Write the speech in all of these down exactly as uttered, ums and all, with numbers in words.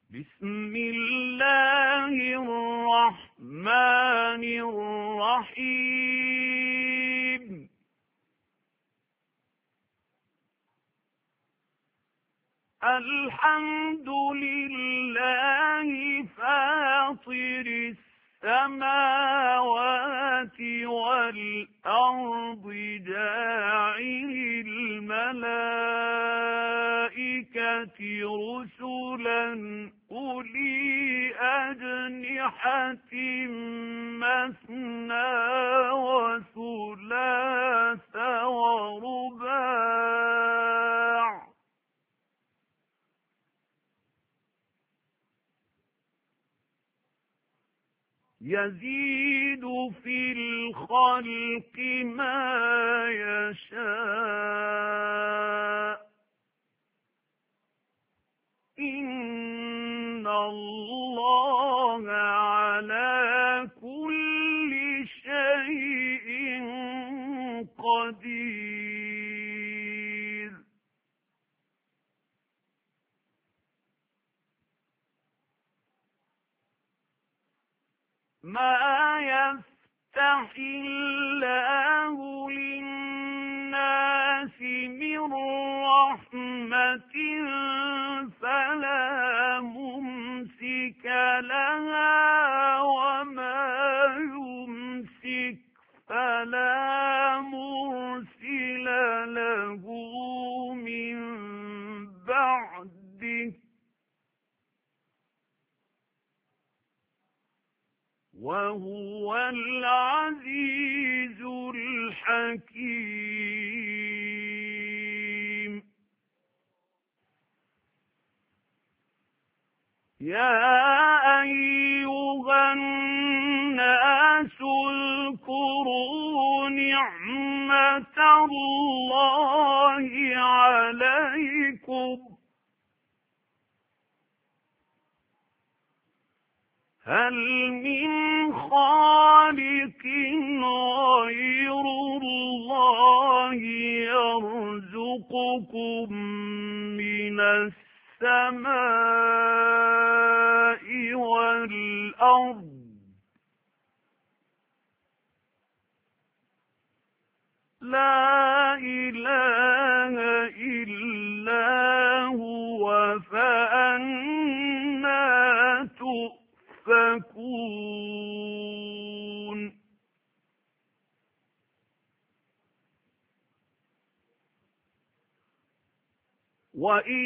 بسم الله الرحمن الرحيم الحمد لله فاطر السماوات والأرض جاعل الملائكة رسلا أولي أجنحة مثنى وثلاث ورباع يزيد في الخلق ما يشاء إن الله على كل شيء قدير ما يفتح الله للناس من رحمة فلا ممسك لها وما يمسك فلا مرسل له من بعده وهو العزيز الحكيم يا أيها الناس اذكروا نعمة الله عليكم هل من خالق غير الله يرزقكم من السماء والأرض لا إله إلا هو فأنى تؤفكون وإن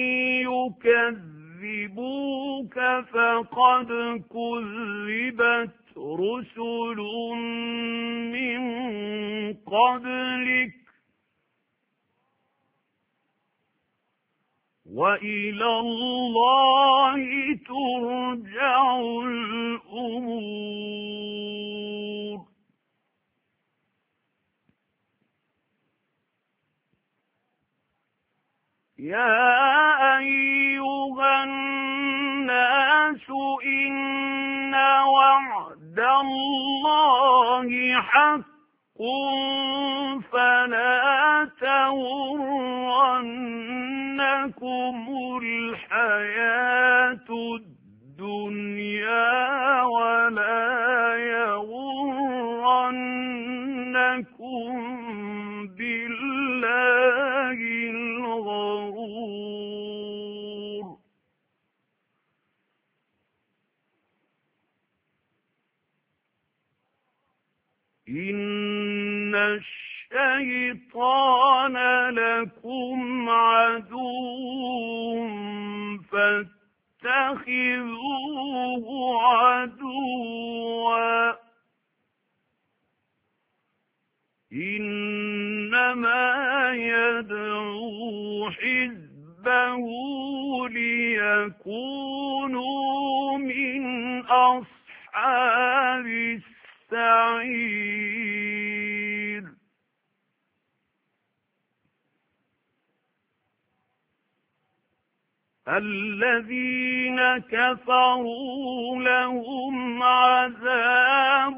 يكذبوك فقد كذبت رسل من قبلك وإلى الله ترجع الأمور يا أيها الناس إن وعد الله حق فلا تغرنكم الحياة الدنيا ولا يغرنكم بالله الغرور إن الشيطان لكم عدو فاتخذوه عدوا إنما يدعو حزبه ليكونوا من أصحاب السعير الذين كفروا لهم عذاب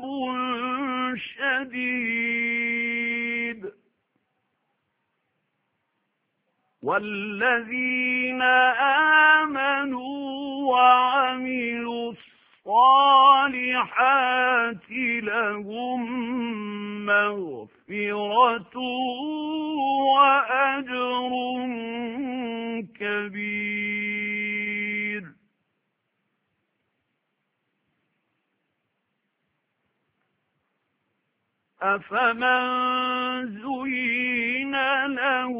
شديد والذين آمنوا وعملوا الصالحات لهم مغفرة وأجر كبير. أفمن زين له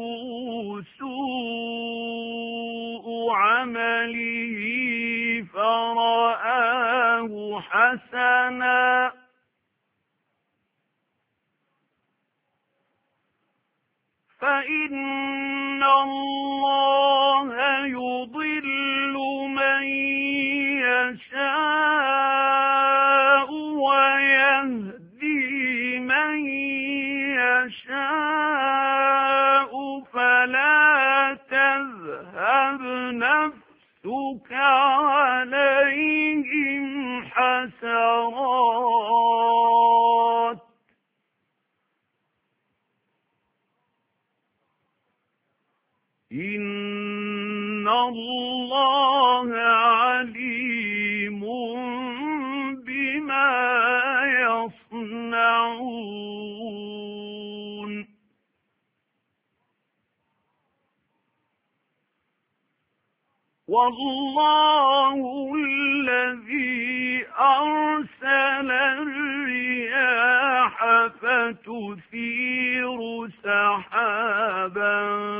سوء عمله فرآه حسنا فإن الله يضل من يشاء ويهدي من يشاء فلا تذهب نفسك عليهم حسرات إن الله عليم بما يصنعون. والله الذي أرسل الرياح فتثير سحابا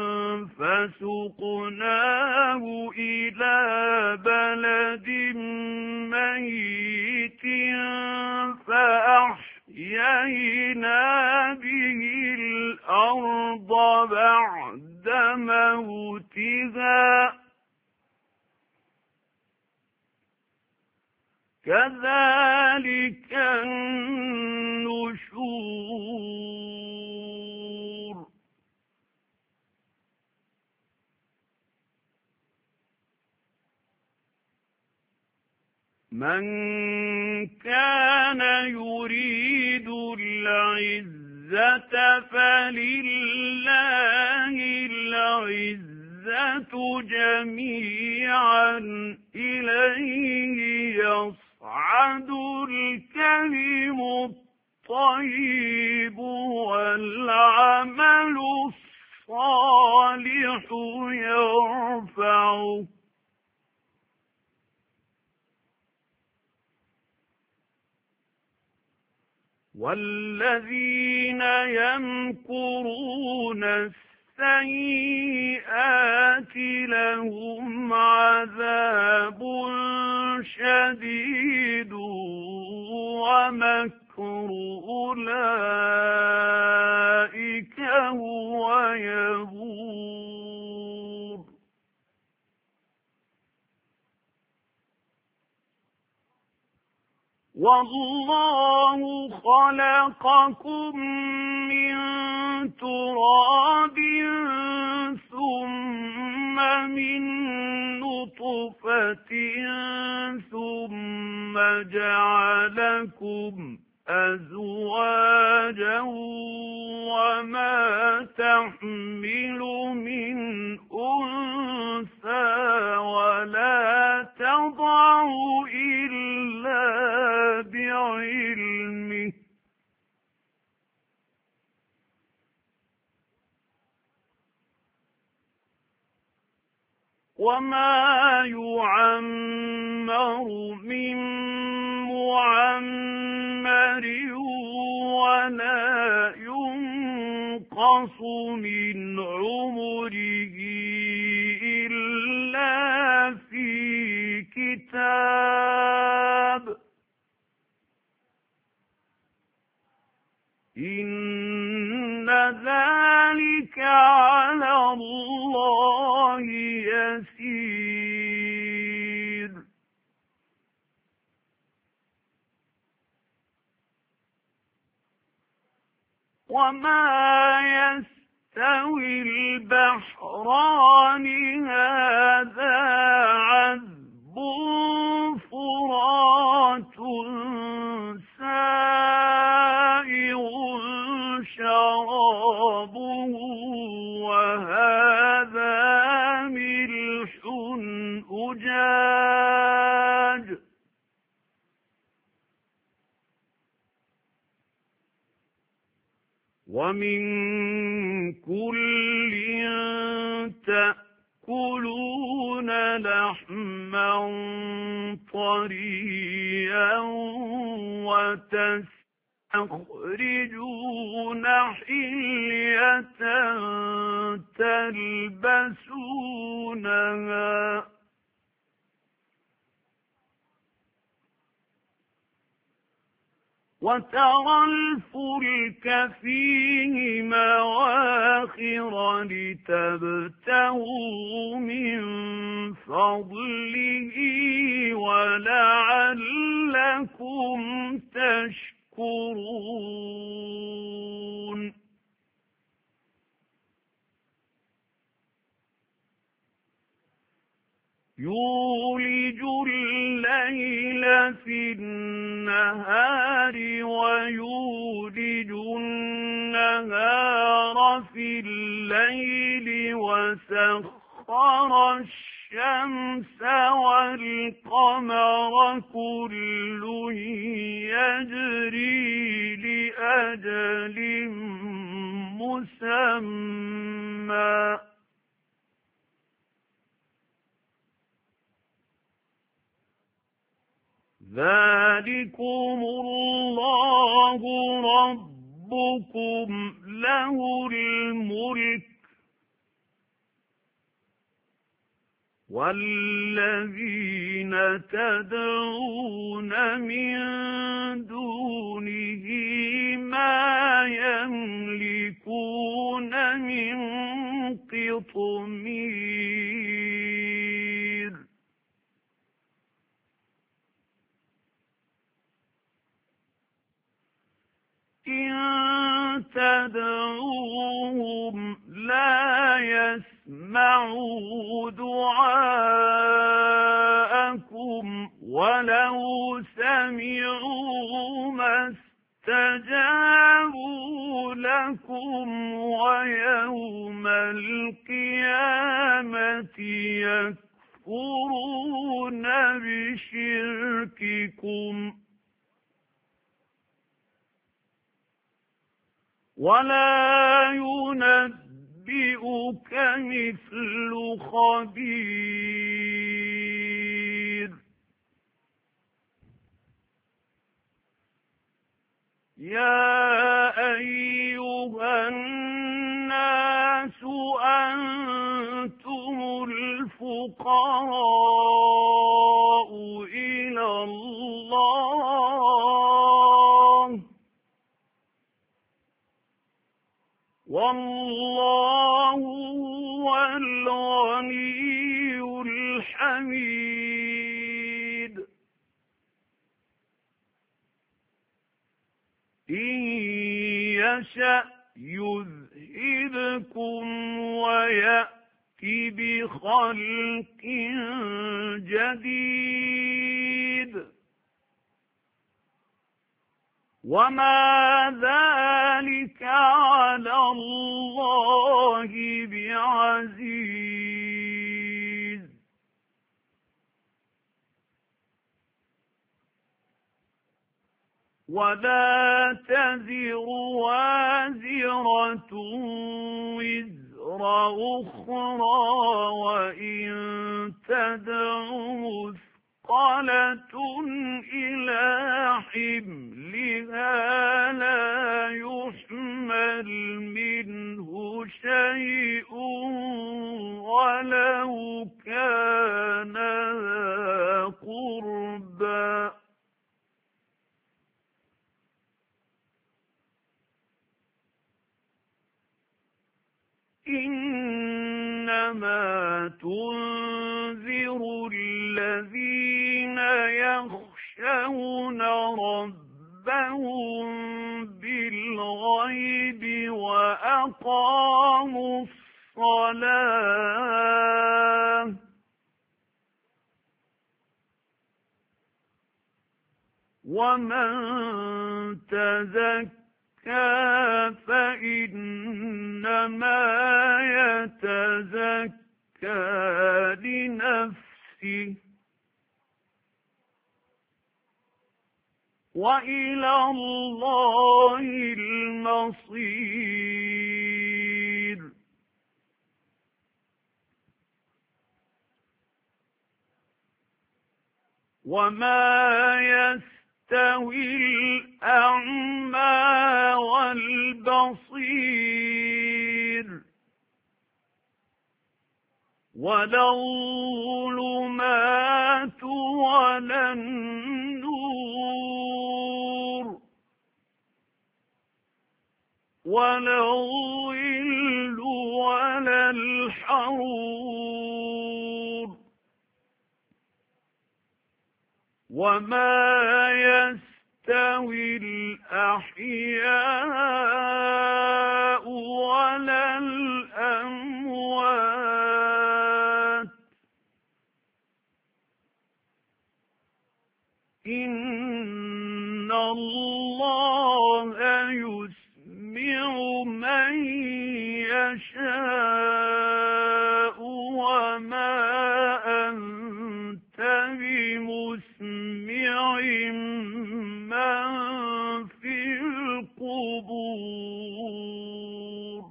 فسقناه إلى بلد ميت فأحيينا به الأرض بعد موتها كذلك النشور. من كان يريد العزة فلله العزة جميعا إليه يصعد الكلم الطيب والعمل الصالح يرفعه. والذين يمكرون السيئات لهم عذاب شديد ومكر أولئك هو يبور. والله خلقكم من تراب ثم من نطفة ثم جعلكم أزواجا وما تحمل من أنثى ولا تضع إلا بعلمه وما يعمر من معمر ولا ينقص من عمره إلا في كتاب إن ذلك على الله يسير. وما يستوي البحران هذا عذب فرات شرابه وهذا ومن كل تأكلون لحما طريا وتستخرجون حلية تلبسونها وترى الفلك فيه مواخر لتبتغوا من فضله ولعلكم تشكرون يولج الليل في النهار ويولج النهار في الليل وسخر الشمس والقمر كل يجري لأجل مسمى ذلكم الله ربكم له الملك والذين تدعون من دونه ما يملكون من قطمير إن تدعوهم لا يسمعوا دعاءكم ولو سمعوا ما استجابوا لكم ويوم القيامة يكفرون بشرككم ولا ينبئك مثل خبير يا أيها الناس أنتم الفقراء إلى الله والله هو الغني الحميد إن يشأ يذهبكم ويأتي بخلق جديد وما ذلك على الله بعزيز ولا تزر وازرة وزر أخرى وإن تدع مثقلة إلى حملها لا يحمل منه شيء ولو كان ذا قربى إنما تنذر الذين يخشون ربهم بالغيب وأقاموا الصلاة ومن تزكى فإنما يتزكى لنفسه وإلى الله المصير. وما يستوي الأعمى والبصير ولا الظلمات ولا النور ولا الظل ولا الحرور وما يستوي الأحياء ولا الأموات إن الله يسمع من يشاء وما أنت بمسمع من في القبور.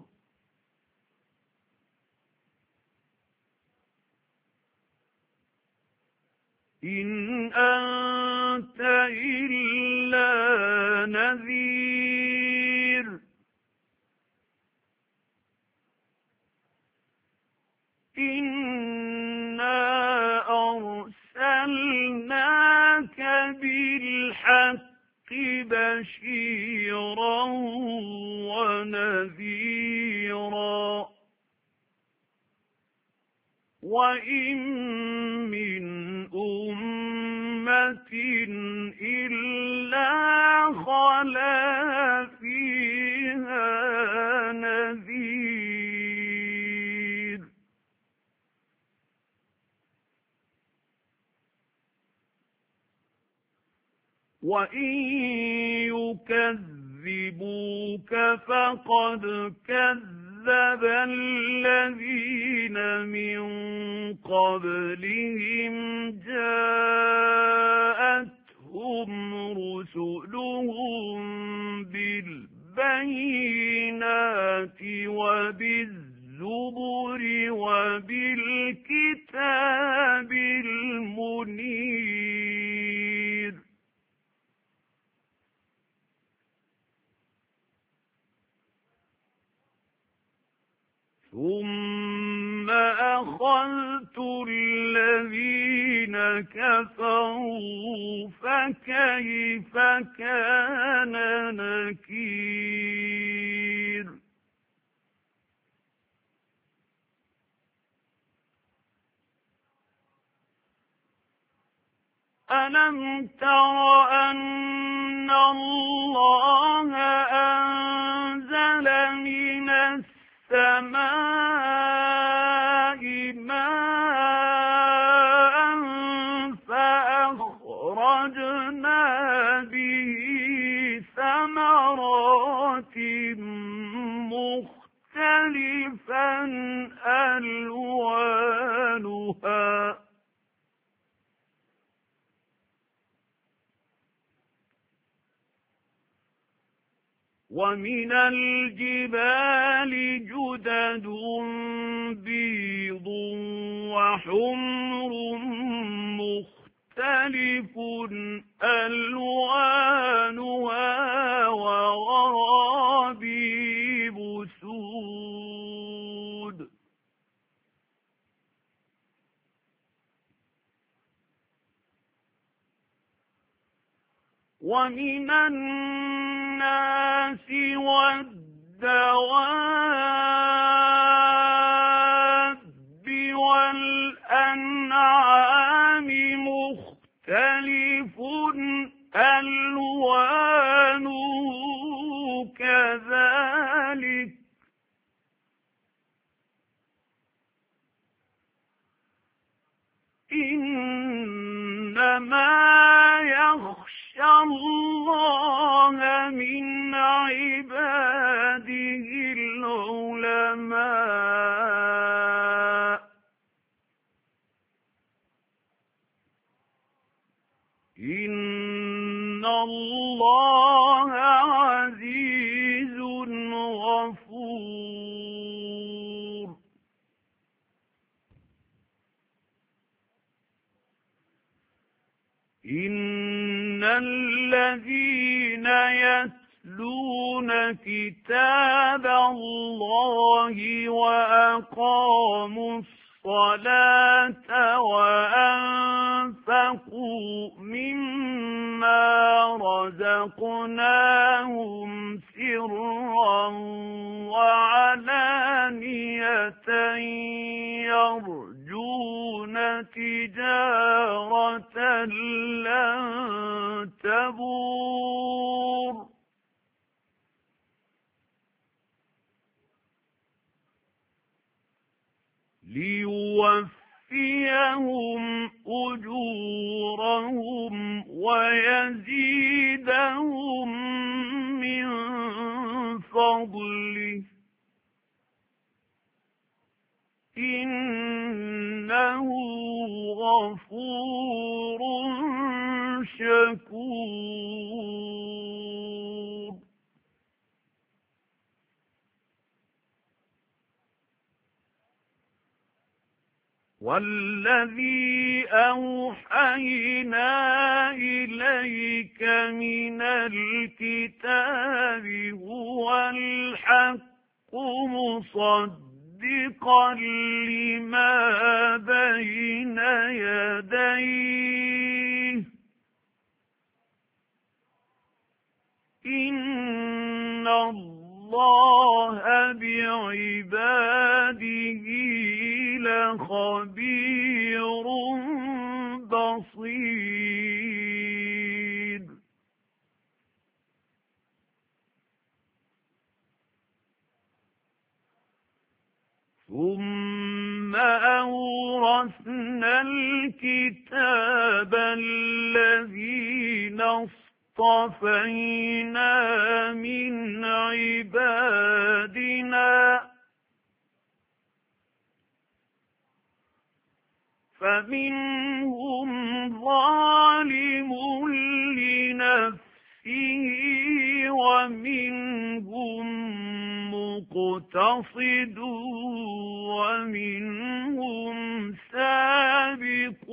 إن أنت إلا نذير إنا أرسلناك بالحق بشيرا ونذيرا وإن من أمة إلا خلا فيها نذير وإن يكذبوك فقد كذب الذين من قبلهم جاءتهم رسلهم بالبينات وبالزبر وبالكتاب المنير ثم أخذت الذين كفروا فكيف كان نكير. ألم تر أن الله أنزل من السماء ماء فأخرجنا به ثمرات مختلفا ألوانها ومن الجبال جدد بيض وحمر مختلف ألوانها وغرابيب سود ومن الناس والدواب والأنعام مختلف ألوانه كذلك إنما يخشى الله من عباده العلماء إن اللَّهَ عَزِيزٌ غَفُورٌ. إِنَّ الَّذِينَ يَتْلُونَ كِتَابَ اللَّهِ وَأَقَامُوا الصَّلَاةَ وَأَنفَقُوا مِمَّا رَزَقْنَاهُمْ سِرًّا وَعَلَانِيَةً يَرْجُونَ تِجَارَةً لَّن تَبُورَ لِيُوَفِّيَهُمْ أُجُورَهُمْ وَيَزِيدَهُم مِّن فَضْلِهِ إِنَّهُ غَفُورٌ شَكُورٌ. وَالَّذِي أَوْحَيْنَا إِلَيْكَ مِنَ الْكِتَابِ هُوَ الْحَقُّ مُصَدِّقًا لِّمَا بَيْنَ يَدَيْهِ إِنَّ اللَّهَ بِعِبَادِهِ لَخَبِيرٌ بَصِيرٌ. ثُمَّ أَوْرَثْنَا الْكِتَابَ الَّذِينَ اصْطَفَيْنَا مِنْ عِبَادِنَا فَمِنْهُمْ ظَالِمٌ لِنَفْسِهِ وَمِنْهُمْ مُقْتَصِدٌ وَمِنْهُمْ سَابِقٌ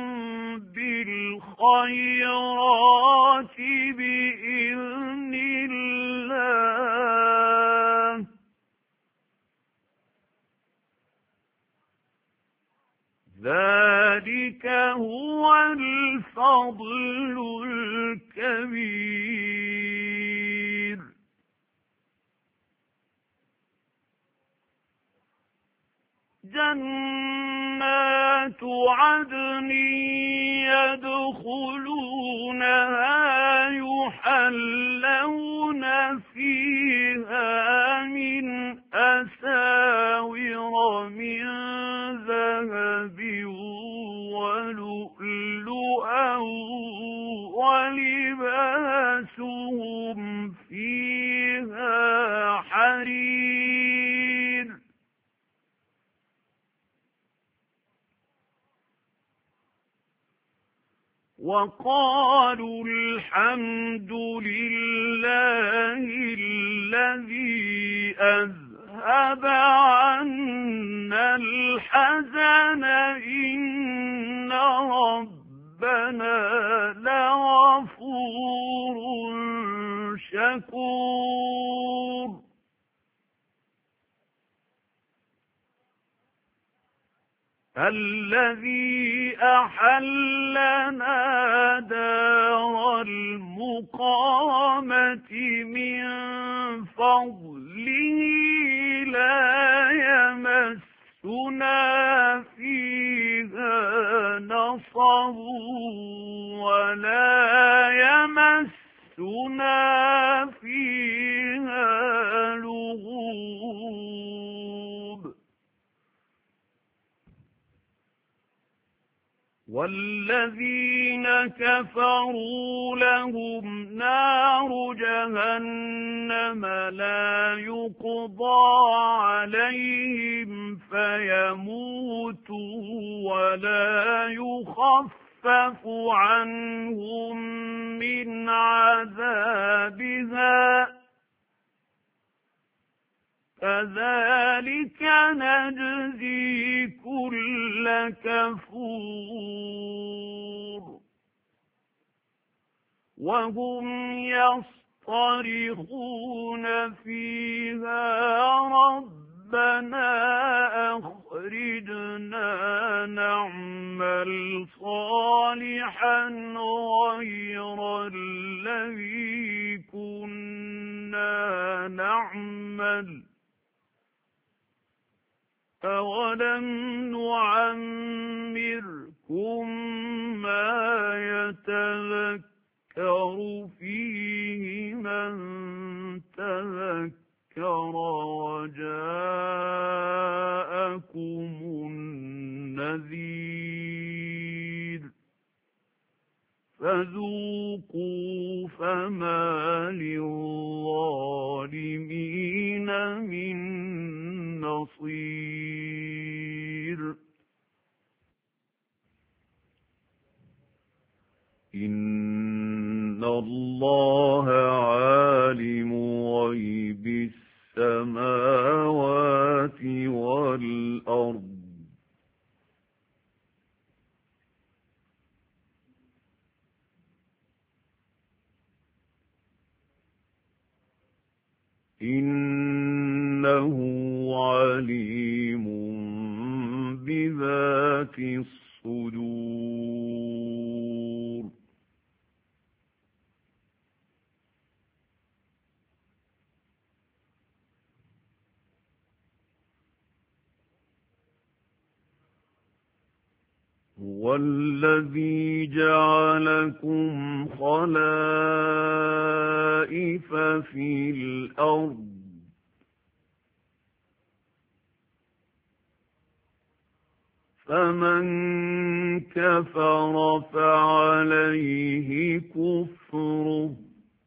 بِالْخَيْرَاتِ بِإِذْنِ اللَّهِ ذَلِكَ هُوَ الْفَضْلُ الْكَبِيرُ. جَنَّاتُ عَدْنٍ يَدْخُلُونَهَا يُحَلَّوْنَ فِيهَا مِنْ أَسَاوِرَ مِنْ ذَهَبٍ وَلُؤْلُؤًا وَلِبَاسُهُمْ فِيهَا حَرِيرٌ. وَقَالُوا الْحَمْدُ لِلَّهِ الَّذِي أَذْهَبَ عَنَّا الْحَزَنَ إِنَّ رَبَّنَا لَغَفُورٌ شَكُورٌ. الَّذِي أَحَلَّنَا دَارَ الْمُقَامَةِ مِنْ فَضْلِهِ لَا يَمَسُّنَا فِيهَا نَصَبٌ وَلَا يَمَسُّنَا فِيهَا لُغُوبٌ. وَالَّذِينَ كَفَرُوا لَهُمْ نَارُ جَهَنَّمَ لَا يُقْضَى عَلَيْهِمْ فَيَمُوتُوا وَلَا يُخَفَّفُ يخفف عنهم من عذابها كذلك نجزي كل كفور وهم يصطرخون فيها ربنا أخرجنا نعمل صالحا غير الذي كنا نعمل أولم نعمركم ما يتذكر فيه من تذكر وجاءكم النذير فذوقوا فما للظالمين من نصير إن الله عالم غيب السماوات والأرض إنه عليم بذات الصدور هو الذي جعلكم خلائف في الأرض فمن كفر فعليه كفره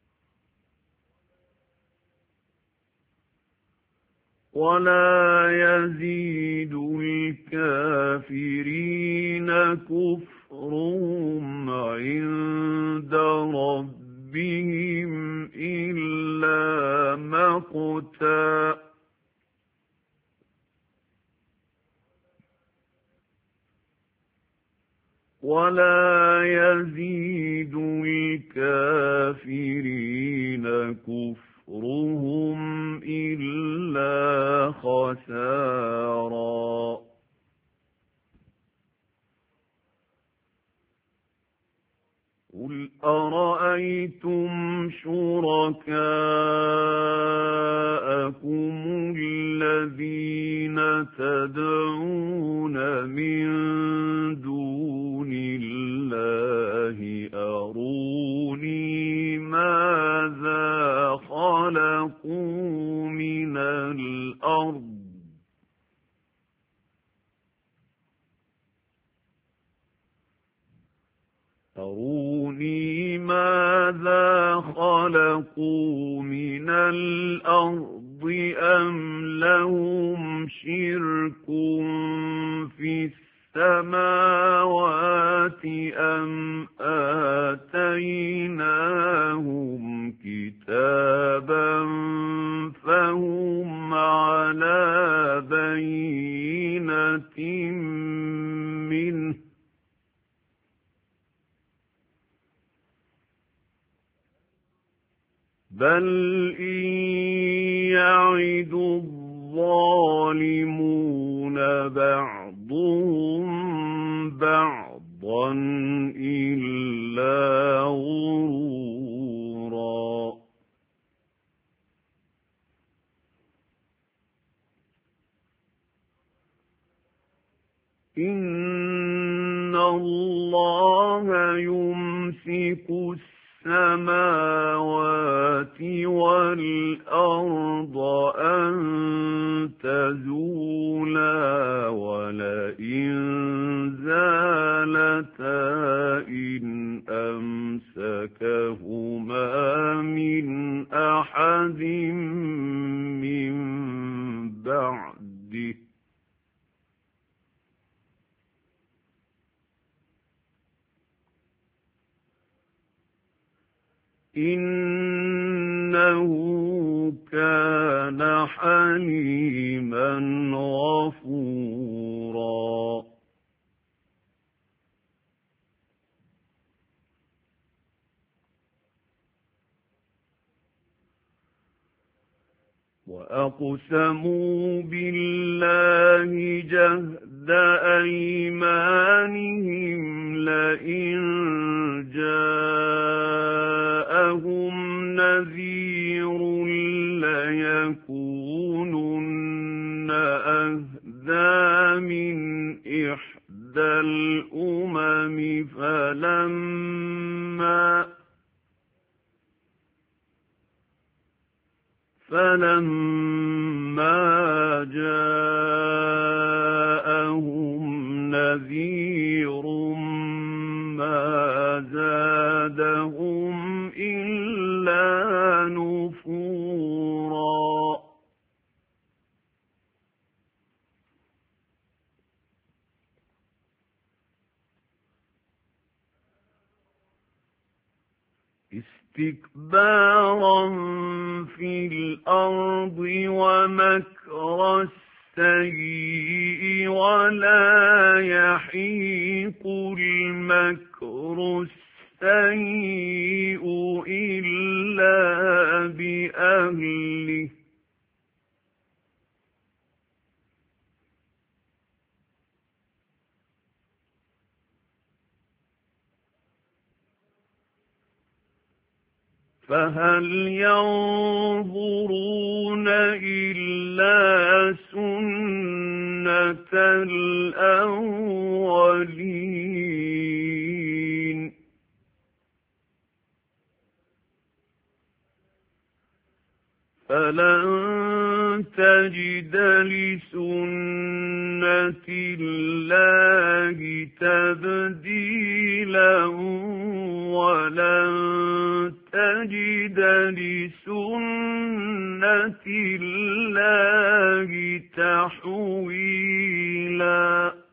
ولا يزيد الكافرين كفرهم عند ربهم إلا مقتا ولا يزيد الكافرين كفرهم إلا خسارا قل أرأيتم شركاءكم الذين تدعون من دون الله أروني ماذا خلقوا من الأرض أروني ماذا خلقوا من الأرض أم لهم شرك في السماوات أم آتيناهم كتابا فهم على بينة منه بل إن يعد الظالمون بعضهم بعضا إلا غرورا إن الله يمسك السماوات والأرض أن تزولا ولئن زالتا إن أمسكهما من أحد من بعده إِنَّهُ كَانَ حَلِيمًا غَفُورًا وَأَقْسَمُوا بِاللَّهِ جَهْدَ أَيْمَانِهِمْ لَئِن جَاءَهُمْ نَذِيرٌ لَّيَكُونُنَّ أَهْدَىٰ مِنْ إِحْدَى الْأُمَمِ فَلَمَّا فَلَمَّا جَاءَهُمْ نَذِيرٌ مَّا زَادَهُمْ إِلَّا نُفُورًا اسْتِكْبَارًا فِي الْأَرْضِ وَمَكْرَ السَّيِّئِ وَلَا يَحِيقُ الْمَكْرُ السَّيِّئُ إِلَّا بِأَهْلِهِ فَهَلْ يَنظُرُونَ إِلَّا سُنَّتَ الْأَوَّلِينَ فَلَن تَجِدَ لِسُنَّةِ اللَّهِ تَبْدِيلًا وَلَن تَجِدَ لِسُنَّةِ اللَّهِ تَحْوِيلًا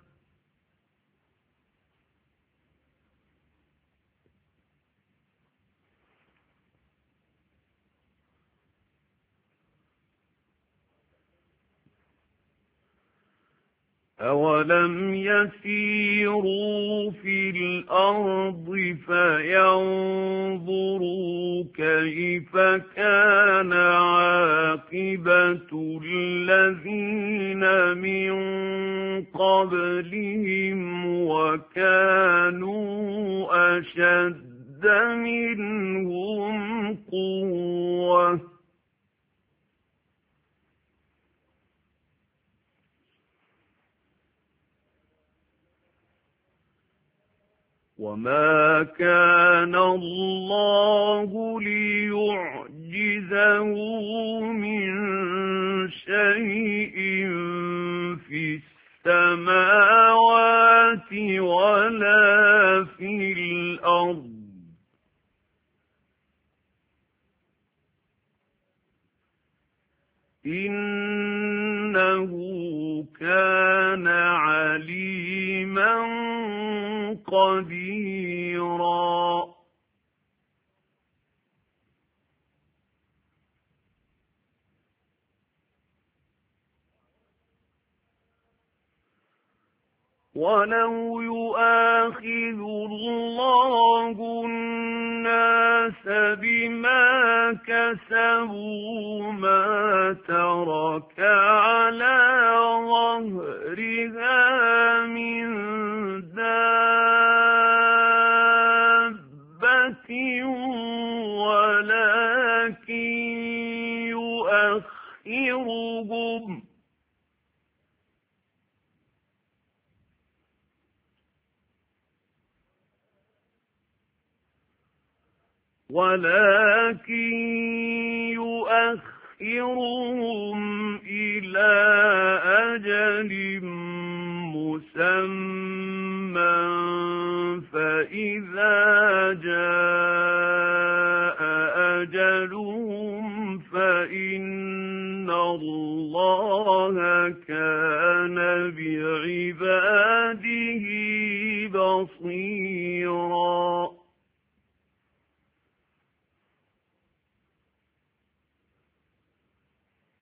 أَوَلَمْ يَسِيرُوا فِي الْأَرْضِ فَيَنظُرُوا كَيْفَ كَانَ عَاقِبَةُ الَّذِينَ مِن قَبْلِهِمْ وَكَانُوا أَشَدَّ مِنْهُمْ قُوَّةً وَمَا كَانَ اللَّهُ لِيُعْجِزَهُ مِن شَيْءٍ فِي السَّمَاوَاتِ وَلَا فِي الْأَرْضِ إِنَّهُ كَانَ عَلِيمًا قَدِيرًا وَلَوْ يُؤَاخِذُ اللَّهُ النَّاسَ بِمَا كَسَبُوا مَا تَرَكَ عَلَى ظَهْرِهَا مِن دَابَّةٍ وَلَكِن يُؤَخِّرُهُمْ ولكن يؤخرهم إلى أجل مسمى فإذا جاء أجلهم فإن الله كان بعباده بصيرا